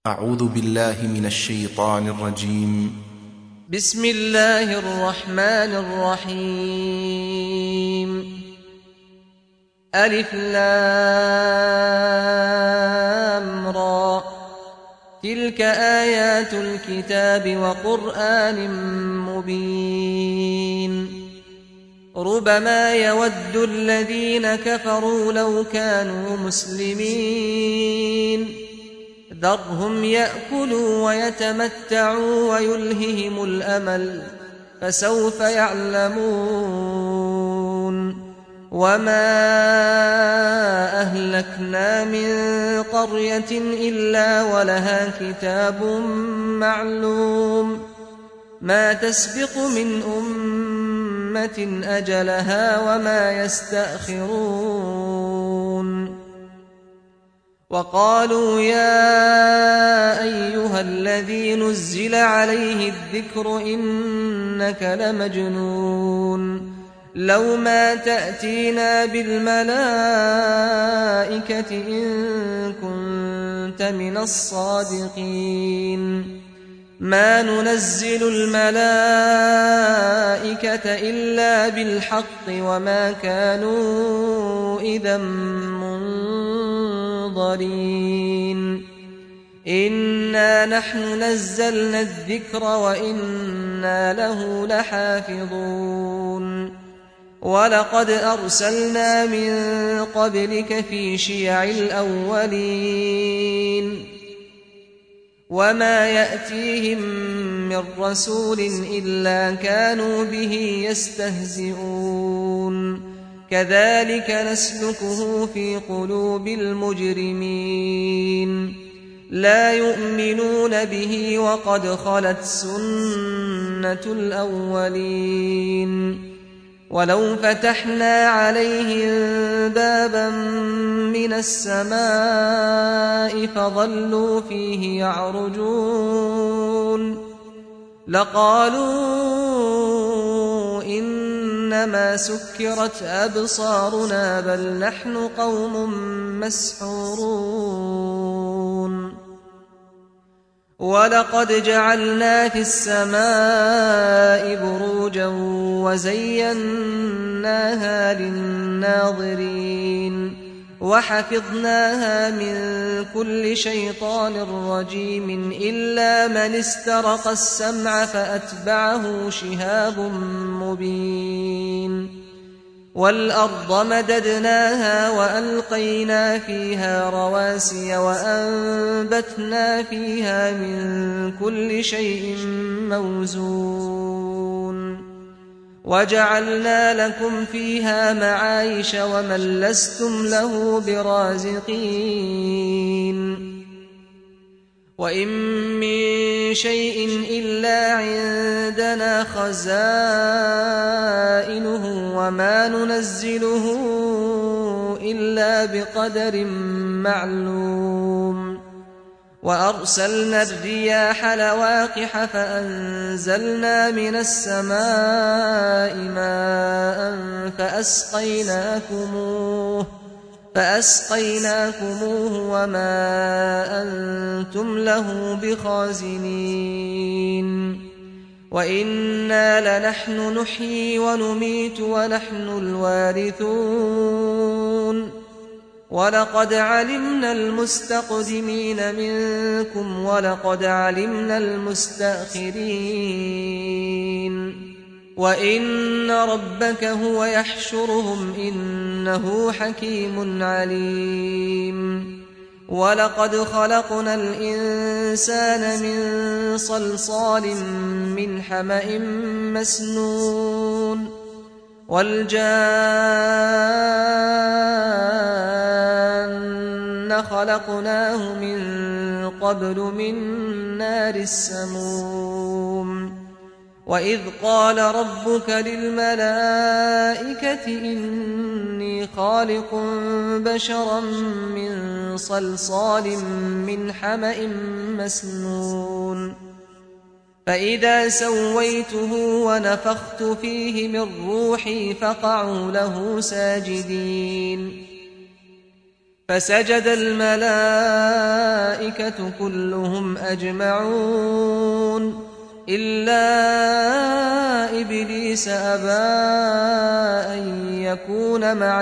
أعوذ بالله من الشيطان الرجيم. بسم الله الرحمن الرحيم. ألف لام را، تلك آيات الكتاب وقرآن مبين. ربما يود الذين كفروا لو كانوا مسلمين، ذرهم يأكلوا ويتمتعوا ويلههم الأمل، فسوف يعلمون. وما أهلكنا من قرية إلا ولها كتاب معلوم، ما تسبق من أمة أجلها وما يستأخرون. وقالوا يا أيها الذي نزل عليه الذكر إنك لمجنون، لو ما تأتينا بالملائكة إن كنت من الصادقين. ما ننزل الملائكة إلا بالحق وما كانوا إذا منظرين. إنا نحن نزلنا الذكر وإنا له لحافظون. ولقد أرسلنا من قبلك في شيع الأولين، وما يأتيهم من رسول إلا كانوا به يستهزئون. كذلك نسلكه في قلوب المجرمين، لا يؤمنون به وقد خلت سنة الأولين. ولو فتحنا عليهم بابا من السماء فظلوا فيه يعرجون لقالوا إنما سكرت أبصارنا بل نحن قوم مسحورون. ولقد جعلنا في السماء بروجا وزيناها للناظرين، وحفظناها من كل شيطان رجيم إلا من استرق السمع فأتبعه شهاب مبين. والأرض مددناها وألقينا فيها رواسي وأنبتنا فيها من كل شيء موزون. وجعلنا لكم فيها معايش ومن لستم له برازقين. وإن من شيء إلا عندنا خزائنه وما ننزله إلا بقدر معلوم. وأرسلنا الرياح لواقح فأنزلنا من السماء ماء فأسقيناكموه وما أنتم له بخازنين. وإنا لنحن نحيي ونميت ونحن الوارثون. ولقد علمنا المستقدمين منكم ولقد علمنا المستأخرين. وإن ربك هو يحشرهم إنه حكيم عليم. ولقد خلقنا الإنسان من صلصال من حمأ مسنون. والجان خلقناه من قبل من نار السموم. وإذ قال ربك للملائكة إني خالق بشرا من صلصال من حمأ مسنون. فإذا سويته ونفخت فيه من روحي فقعوا له ساجدين. فسجد الملائكة كلهم أجمعون إلا إبليس أبى أن يكون مع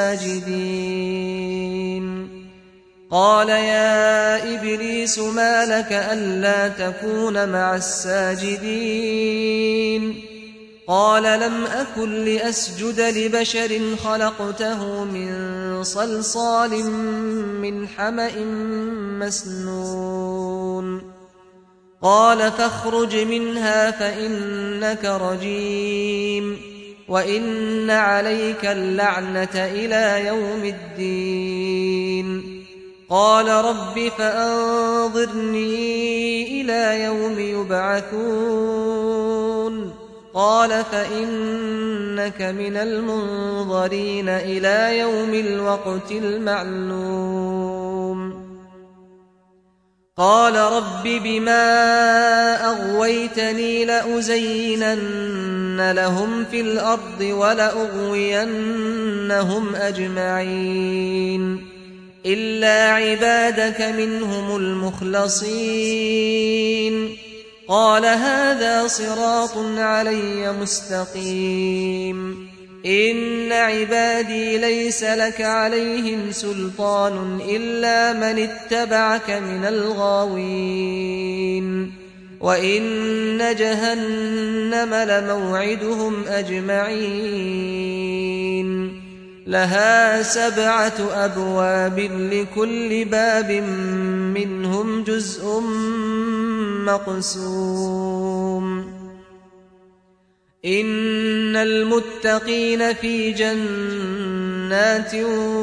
الساجدين قال يا إبليس ما لك ألا تكون مع الساجدين قال لم أكن لأسجد لبشر خلقته من صلصال من حمأ مسنون قال فاخرج منها فإنك رجيم وإن عليك اللعنة إلى يوم الدين قال رب فأنظرني إلى يوم يبعثون قال فإنك من المنظرين إلى يوم الوقت المعلوم قال رب بما أغويتني لأزينن لهم في الأرض ولأغوينهم أجمعين إلا عبادك منهم المخلصين قال هذا صراط علي مستقيم إن عبادي ليس لك عليهم سلطان إلا من اتبعك من الغاوين وإن جهنم لموعدهم أجمعين لها 7 أبواب لكل باب منهم جزء مقسوم إن المتقين في جنات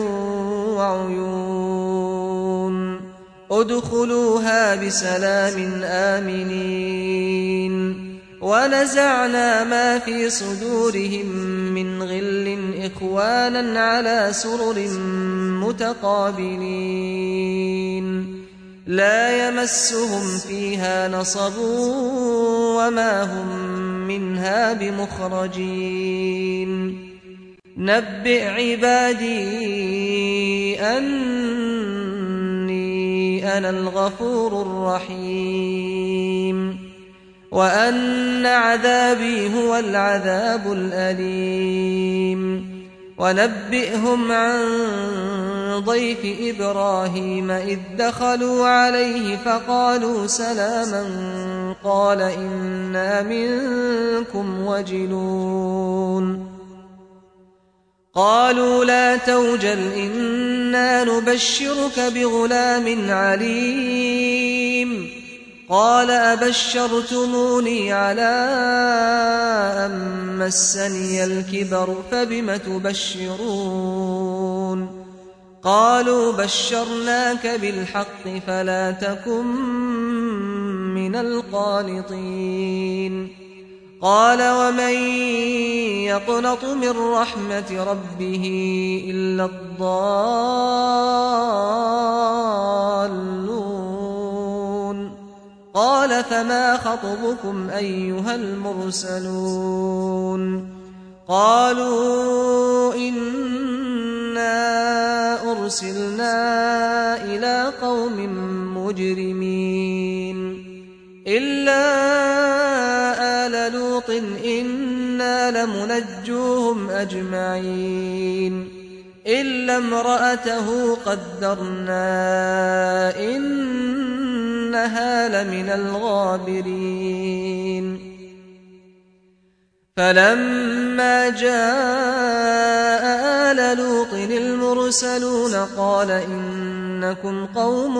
وعيون ادخلوها بسلام آمنين ونزعنا ما في صدورهم من غل إخوانا على سرر متقابلين لا يمسهم فيها نصب وما هم منها بمخرجين نبئ عبادي أني أنا الغفور الرحيم وأن عذابي هو العذاب الأليم ونبئهم عن ضيف إبراهيم إذ دخلوا عليه فقالوا سلاما قال إنا منكم وجلون قالوا لا توجل إنا نبشرك بغلام عليم قال أبشرتموني على أن مسني الكبر فبم تبشرون قالوا بشرناك بالحق فلا تكن من القانطين قال ومن يقنط من رحمة ربه إلا الضالون قال فما خطبكم أيها المرسلون قالوا إنا أرسلنا إلى قوم مجرمين إلا آل لوط إنا لمنجوهم أجمعين إلا امرأته قدرنا إنها لمن الغابرين فلما جاء آل لوط المرسلون قال إنكم قوم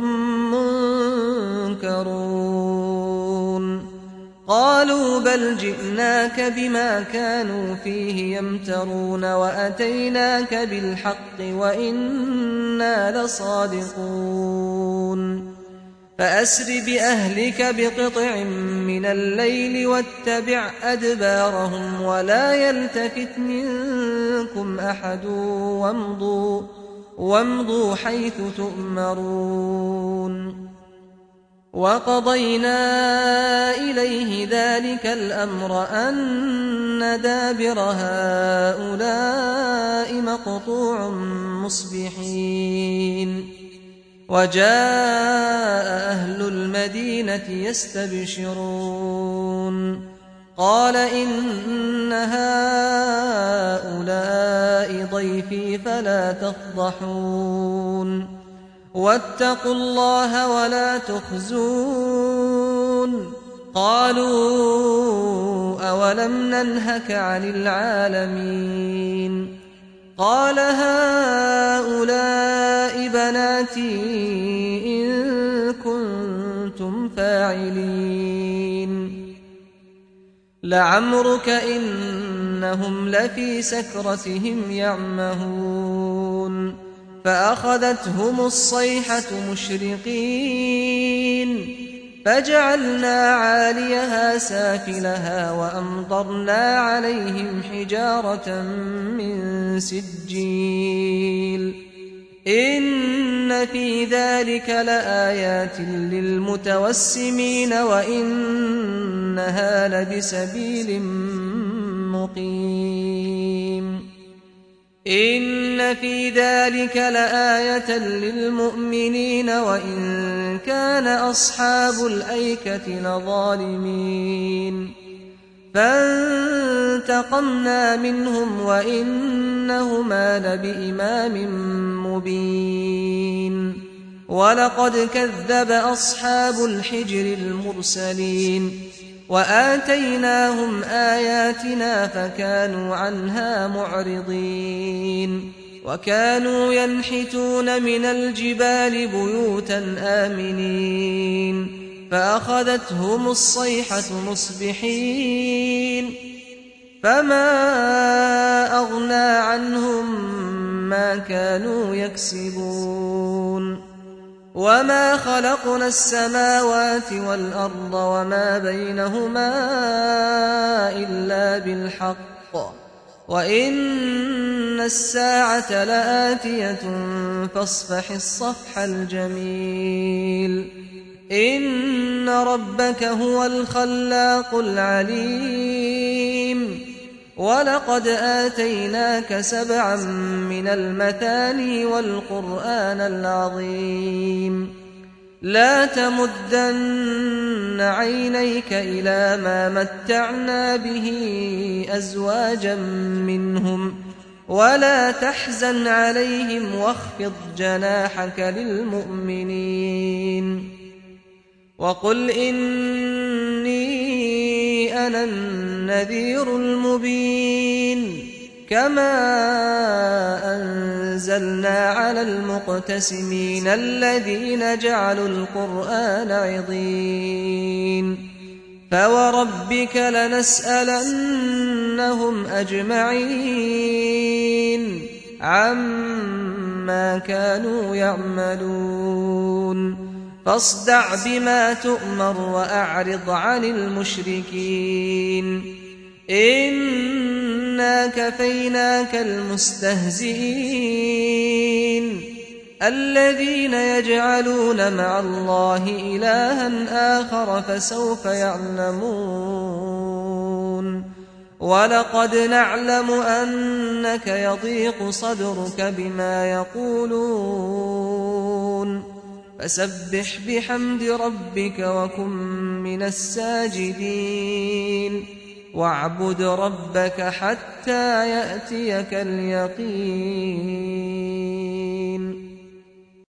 منكرون قالوا بل جئناك بما كانوا فيه يمترون وأتيناك بالحق وإنا لصادقون فأسر بأهلك بقطع من الليل واتبع أدبارهم ولا يلتفت منكم أحد وامضوا حيث تؤمرون وقضينا إليه ذلك الأمر أن دابر هؤلاء مقطوع مصبحين وجاء أهل المدينة يستبشرون قال إن هؤلاء ضيفي فلا تفضحون واتقوا الله ولا تخزون قالوا أولم ننهك عن العالمين قال هؤلاء بناتي إن كنتم فاعلين لعمرك إنهم لفي سكرتهم يعمهون فأخذتهم الصيحة مشرقين فجعلنا عاليها سافلها وأمطرنا عليهم حجارة من سجيل إن في ذلك لآيات للمتوسمين وإنها لبسبيل مقيم إن في ذلك لآية للمؤمنين وإن كان أصحاب الأيكة لظالمين فانتقمنا منهم وإنهما لبإمام مبين ولقد كذب أصحاب الحجر المرسلين وآتيناهم آياتنا فكانوا عنها معرضين وكانوا ينحتون من الجبال بيوتا آمنين فأخذتهم الصيحة مصبحين فما أغنى عنهم ما كانوا يكسبون وما خلقنا السماوات والأرض وما بينهما إلا بالحق وإن الساعة لآتية فاصفح الصفح الجميل إن ربك هو الخلاق العليم ولقد آتيناك 7 من المثاني والقرآن العظيم لا تمدن عينيك إلى ما متعنا به أزواجا منهم ولا تحزن عليهم واخفض جناحك للمؤمنين وقل إني أنا النذير المبين كما أنزلنا على المقتسمين الذين جعلوا القرآن عضين فوربك لنسألنهم أجمعين عما كانوا يعملون فاصدع بما تؤمر وأعرض عن المشركين إنا كفيناك المستهزئين الذين يجعلون مع الله إلها آخر فسوف يعلمون ولقد نعلم أنك يضيق صدرك بما يقولون فسبح بحمد ربك وكن من الساجدين واعبد ربك حتى يأتيك اليقين